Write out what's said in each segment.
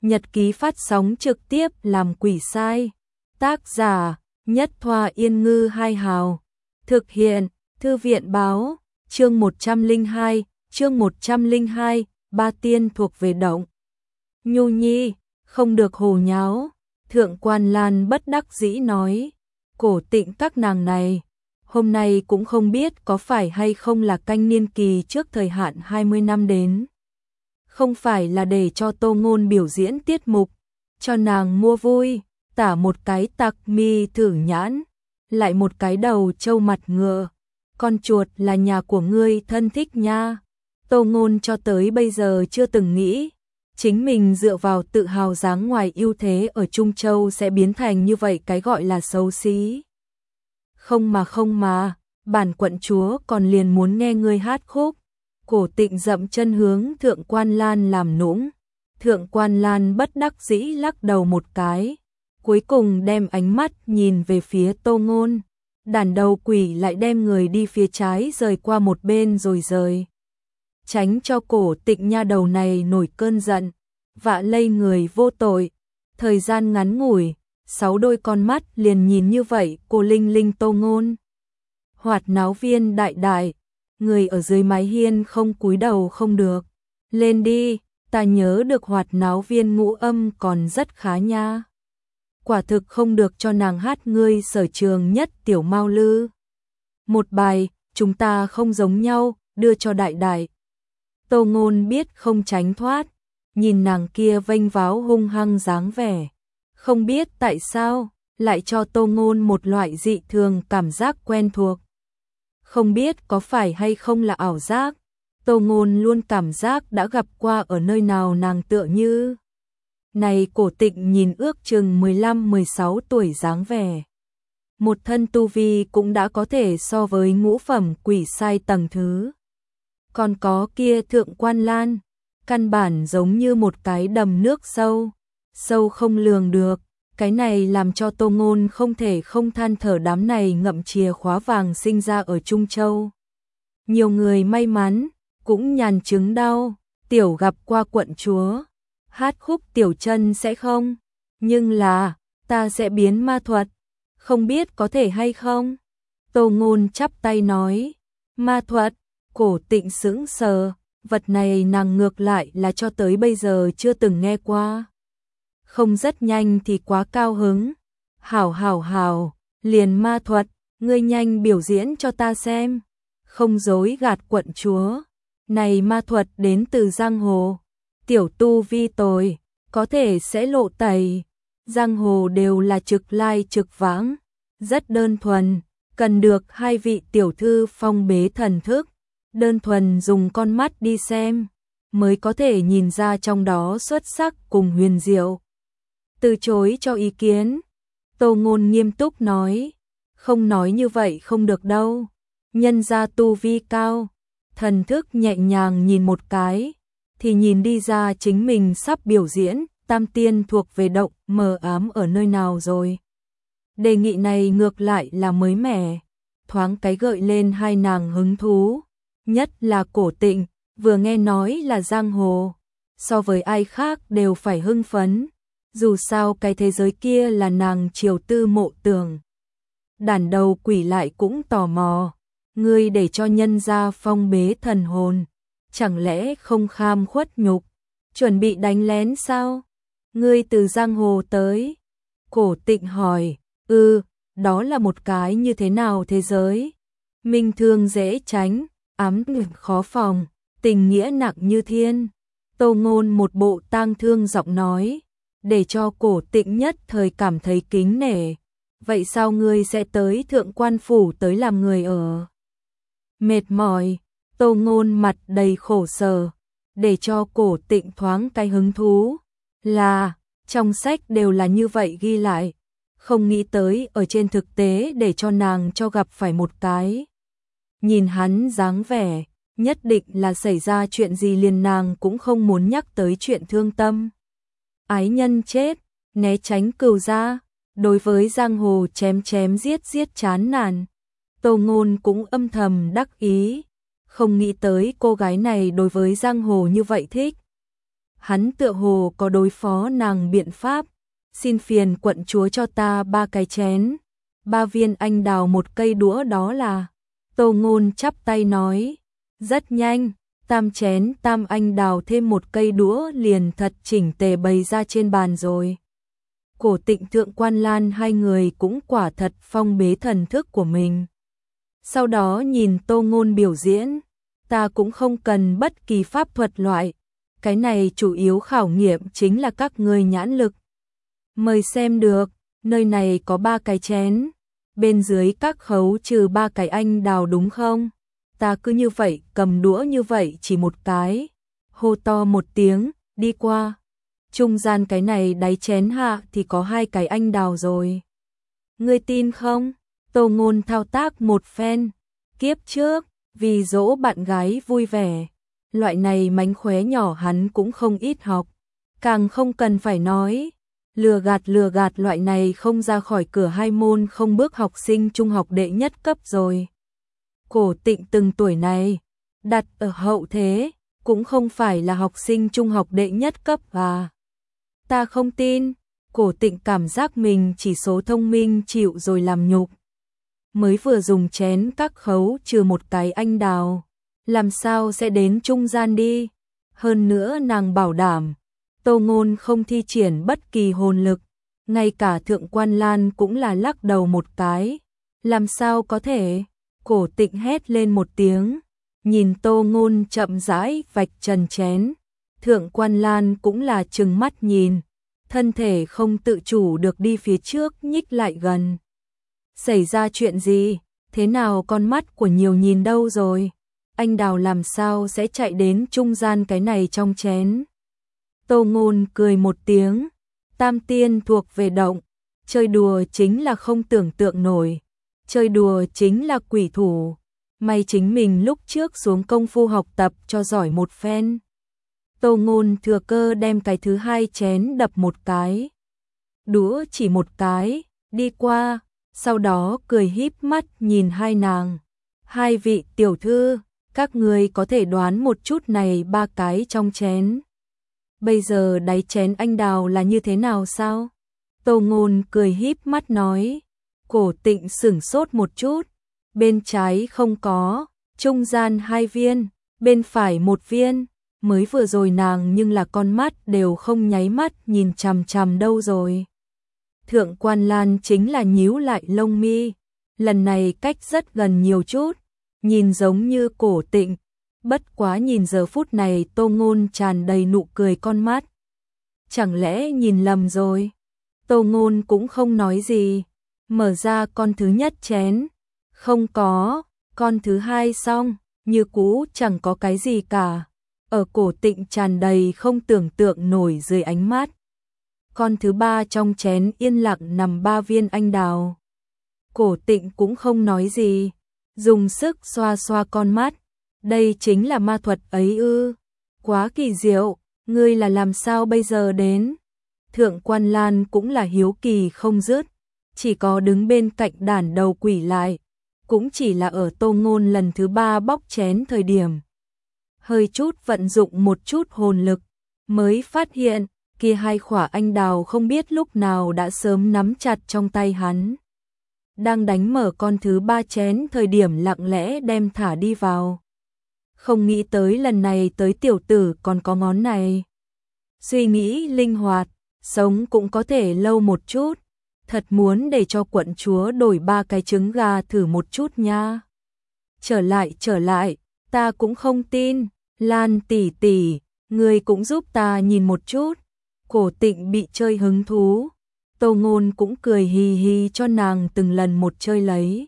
Nhật ký phát sóng trực tiếp làm quỷ sai. Tác giả Nhất Thoa Yên Ngư Hai Hào. Thực hiện Thư viện Báo. Chương 102, Ba Tiên thuộc về động. Nhu Nhi, không được hồ nháo. Thượng quan Lan bất đắc dĩ nói. Cổ Tịnh các nàng này, hôm nay cũng không biết có phải hay không là canh niên kỳ trước thời hạn 20 năm đến. Không phải là để cho Tô Ngôn biểu diễn tiết mục, cho nàng mua vui, tả một cái tặc mi thử nhãn, lại một cái đầu trâu mặt ngựa. Con chuột là nhà của ngươi thân thích nha. Tô Ngôn cho tới bây giờ chưa từng nghĩ chính mình dựa vào tự hào dáng ngoài ưu thế ở Trung Châu sẽ biến thành như vậy cái gọi là xấu xí. Không mà, bản quận chúa còn liền muốn nghe ngươi hát khúc. Cổ Tịnh dậm chân hướng Thượng quan Lan làm nũng. Thượng quan Lan bất đắc dĩ lắc đầu một cái, cuối cùng đem ánh mắt nhìn về phía Tô Ngôn. Đàn đầu quỷ lại đem người đi phía trái rời qua một bên rồi rời. Tránh cho Cổ Tịnh nha đầu này nổi cơn giận, vạ lây người vô tội. Thời gian ngắn ngủi, 6 đôi con mắt liền nhìn như vậy cô Linh Linh Tô Ngôn. Hoạt náo viên đại đại, người ở dưới mái hiên không cúi đầu không được. Lên đi, ta nhớ được hoạt náo viên ngũ âm còn rất khá nha. Quả thực không được cho nàng hát ngươi sở trường nhất tiểu Mao Lư. Một bài, chúng ta không giống nhau, đưa cho đại đại. Tô Ngôn biết không tránh thoát, nhìn nàng kia vênh váo hung hăng dáng vẻ. Không biết tại sao, lại cho Tô Ngôn một loại dị thường cảm giác quen thuộc. Không biết có phải hay không là ảo giác, Tô Ngôn luôn cảm giác đã gặp qua ở nơi nào nàng tựa như. Này Cổ Tịnh nhìn ước chừng 15-16 tuổi dáng vẻ. Một thân tu vi cũng đã có thể so với ngũ phẩm quỷ sai tầng thứ. Còn có kia Thượng quan Lan, căn bản giống như một cái đầm nước sâu, sâu không lường được. Cái này làm cho Tô Ngôn không thể không than thở đám này ngậm chìa khóa vàng sinh ra ở Trung Châu. Nhiều người may mắn, cũng nhàn chứng đau, tiểu gặp qua quận chúa. Hát khúc tiểu chân sẽ không, nhưng là, ta sẽ biến ma thuật, không biết có thể hay không? Tô Ngôn chắp tay nói, ma thuật. Cổ Tịnh sững sờ, vật này nàng ngược lại là cho tới bây giờ chưa từng nghe qua. Không rất nhanh thì quá cao hứng. Hảo, liền ma thuật, ngươi nhanh biểu diễn cho ta xem. Không dối gạt quận chúa, này ma thuật đến từ giang hồ. Tiểu tu vi tồi, có thể sẽ lộ tẩy. Giang hồ đều là trực lai trực vãng, rất đơn thuần, cần được hai vị tiểu thư phong bế thần thức. Đơn thuần dùng con mắt đi xem, mới có thể nhìn ra trong đó xuất sắc cùng huyền diệu. Từ chối cho ý kiến, Tô Ngôn nghiêm túc nói, không nói như vậy không được đâu. Nhân gia tu vi cao, thần thức nhẹ nhàng nhìn một cái, thì nhìn đi ra chính mình sắp biểu diễn, tam tiên thuộc về động mờ ám ở nơi nào rồi. Đề nghị này ngược lại là mới mẻ, thoáng cái gợi lên hai nàng hứng thú. Nhất là Cổ Tịnh, vừa nghe nói là giang hồ, so với ai khác đều phải hưng phấn. Dù sao cái thế giới kia là nàng triều tư mộ tưởng. Đàn đầu quỷ lại cũng tò mò, ngươi để cho nhân gia phong bế thần hồn, chẳng lẽ không kham khuất nhục, chuẩn bị đánh lén sao? Ngươi từ giang hồ tới? Cổ Tịnh hỏi, đó là một cái như thế nào thế giới? Minh thương dễ tránh, ám khó phòng, tình nghĩa nặng như thiên. Tô Ngôn một bộ tang thương giọng nói, để cho Cổ Tịnh nhất thời cảm thấy kính nể. Vậy sao ngươi sẽ tới Thượng quan phủ tới làm người ở? Mệt mỏi, Tô Ngôn mặt đầy khổ sở, để cho Cổ Tịnh thoáng cái hứng thú. Là, trong sách đều là như vậy ghi lại, không nghĩ tới ở trên thực tế để cho nàng cho gặp phải một cái. Nhìn hắn dáng vẻ, nhất định là xảy ra chuyện gì liền nàng cũng không muốn nhắc tới chuyện thương tâm. Ái nhân chết, né tránh cừu ra, đối với giang hồ chém giết chán nản. Tô Ngôn cũng âm thầm đắc ý, không nghĩ tới cô gái này đối với giang hồ như vậy thích. hắn tựa hồ có đối phó nàng biện pháp. Xin phiền quận chúa cho ta 3 cái chén, 3 viên anh đào 1 cây đũa đó là. Tô Ngôn chắp tay nói, rất nhanh, tam chén tam anh đào thêm 1 cây đũa liền thật chỉnh tề bày ra trên bàn rồi. Cổ Tịnh Thượng Quan Lan hai người cũng quả thật phong bế thần thức của mình. Sau đó nhìn Tô Ngôn biểu diễn, ta cũng không cần bất kỳ pháp thuật loại, cái này chủ yếu khảo nghiệm chính là các ngươi nhãn lực. Mời xem được, nơi này có 3 cái chén, bên dưới các khấu trừ 3 cái anh đào đúng không? Ta cứ như vậy cầm đũa như vậy chỉ 1 cái, hô to 1 tiếng, đi qua. Trung gian cái này đáy chén hạ thì có 2 cái anh đào rồi. Ngươi tin không? Tô Ngôn thao tác một phen. Kiếp trước, vì dỗ bạn gái vui vẻ, loại này mánh khóe nhỏ hắn cũng không ít học. Càng không cần phải nói, lừa gạt loại này không ra khỏi cửa 2 môn không bước học sinh trung học đệ nhất cấp rồi. Cổ Tịnh từng tuổi này, đặt ở hậu thế, cũng không phải là học sinh trung học đệ nhất cấp à. Ta không tin, Cổ Tịnh cảm giác mình chỉ số thông minh chịu rồi làm nhục. Mới vừa dùng chén các khấu trừ 1 cái anh đào, làm sao sẽ đến trung gian đi. Hơn nữa nàng bảo đảm, Tô Ngôn không thi triển bất kỳ hồn lực, ngay cả Thượng Quan Lan cũng là lắc đầu 1 cái. Làm sao có thể? Cổ Tịnh hét lên 1 tiếng, nhìn Tô Ngôn chậm rãi vạch trần chén. Thượng Quan Lan cũng là trừng mắt nhìn, thân thể không tự chủ được đi phía trước nhích lại gần. Xảy ra chuyện gì? Thế nào con mắt của nhiều nhìn đâu rồi? Anh đào làm sao sẽ chạy đến trung gian cái này trong chén? Tô Ngôn cười 1 tiếng, tam tiên thuộc về động, chơi đùa chính là không tưởng tượng nổi, chơi đùa chính là quỷ thủ, may chính mình lúc trước xuống công phu học tập cho giỏi một phen. Tô Ngôn thừa cơ đem cái thứ 2 chén đập 1 cái, đũa chỉ 1 cái, đi qua, sau đó cười híp mắt nhìn hai nàng. 2 vị tiểu thư, các ngươi có thể đoán một chút này 3 cái trong chén. Bây giờ đáy chén anh đào là như thế nào sao? Tô Ngôn cười híp mắt nói. Cổ Tịnh sửng sốt một chút. Bên trái không có, trung gian 2 viên, bên phải 1 viên. Mới vừa rồi nàng nhưng là con mắt đều không nháy mắt nhìn chằm chằm đâu rồi. Thượng Quan Lan chính là nhíu lại lông mi. Lần này cách rất gần nhiều chút, nhìn giống như Cổ Tịnh. Bất quá nhìn giờ phút này Tô Ngôn tràn đầy nụ cười con mắt. Chẳng lẽ nhìn lầm rồi? Tô Ngôn cũng không nói gì. Mở ra con thứ nhất chén. Không có. Con thứ 2 xong. Như cũ chẳng có cái gì cả. Ở Cổ Tịnh tràn đầy không tưởng tượng nổi dưới ánh mắt. Con thứ 3 trong chén yên lặng nằm 3 viên anh đào. Cổ Tịnh cũng không nói gì. Dùng sức xoa xoa con mắt. Đây chính là ma thuật ấy ư? Quá kỳ diệu, ngươi là làm sao bây giờ đến? Thượng Quan Lan cũng là hiếu kỳ không dứt, chỉ có đứng bên cạnh đàn đầu quỷ lại, cũng chỉ là ở Tô Ngôn lần thứ 3 bóc chén thời điểm. Hơi chút vận dụng một chút hồn lực, mới phát hiện, kia 2 khỏa anh đào không biết lúc nào đã sớm nắm chặt trong tay hắn. Đang đánh mở con thứ 3 chén thời điểm lặng lẽ đem thả đi vào. Không nghĩ tới lần này tới tiểu tử còn có ngón này. Suy nghĩ linh hoạt, sống cũng có thể lâu một chút. Thật muốn để cho quận chúa đổi 3 cái trứng gà thử một chút nha. Trở lại, ta cũng không tin. Lan tỷ tỷ, ngươi cũng giúp ta nhìn một chút. Cổ Tịnh bị chơi hứng thú. Tô Ngôn cũng cười hì hì cho nàng từng lần một chơi lấy.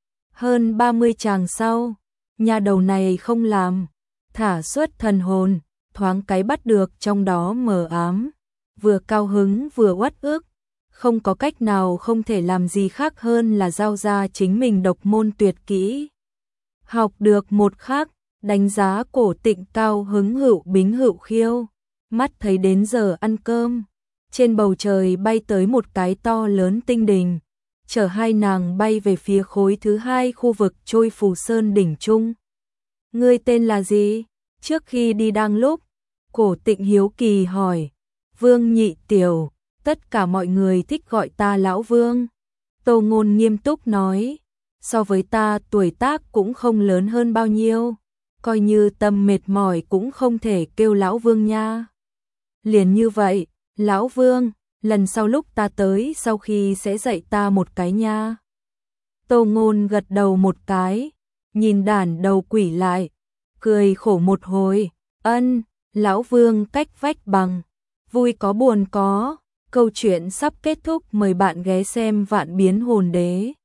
Hơn 30 chàng sau, nhà đầu này không làm, thả xuất thần hồn, thoáng cái bắt được trong đó mờ ám, vừa cao hứng vừa uất ức, không có cách nào không thể làm gì khác hơn là giao ra chính mình độc môn tuyệt kỹ. Học được một khắc, đánh giá Cổ Tịnh cao hứng hữu bính hữu khiêu, mắt thấy đến giờ ăn cơm, trên bầu trời bay tới một cái to lớn tinh đình, chở hai nàng bay về phía khối thứ 2 khu vực trôi Phù Sơn đỉnh trung. Ngươi tên là gì? Trước khi đi đang lúc, Cổ Tịnh hiếu kỳ hỏi, Vương Nhị Tiểu, tất cả mọi người thích gọi ta lão Vương. Tô Ngôn nghiêm túc nói, so với ta tuổi tác cũng không lớn hơn bao nhiêu, coi như tâm mệt mỏi cũng không thể kêu lão Vương nha. Liền như vậy, lão Vương, lần sau lúc ta tới sau khi sẽ dạy ta một cái nha. Tô Ngôn gật đầu một cái, nhìn đàn đầu quỷ lại, cười khổ một hồi, ân, lão Vương cách vách bằng, vui có buồn có, câu chuyện sắp kết thúc, mời bạn ghé xem Vạn Biến Hồn Đế.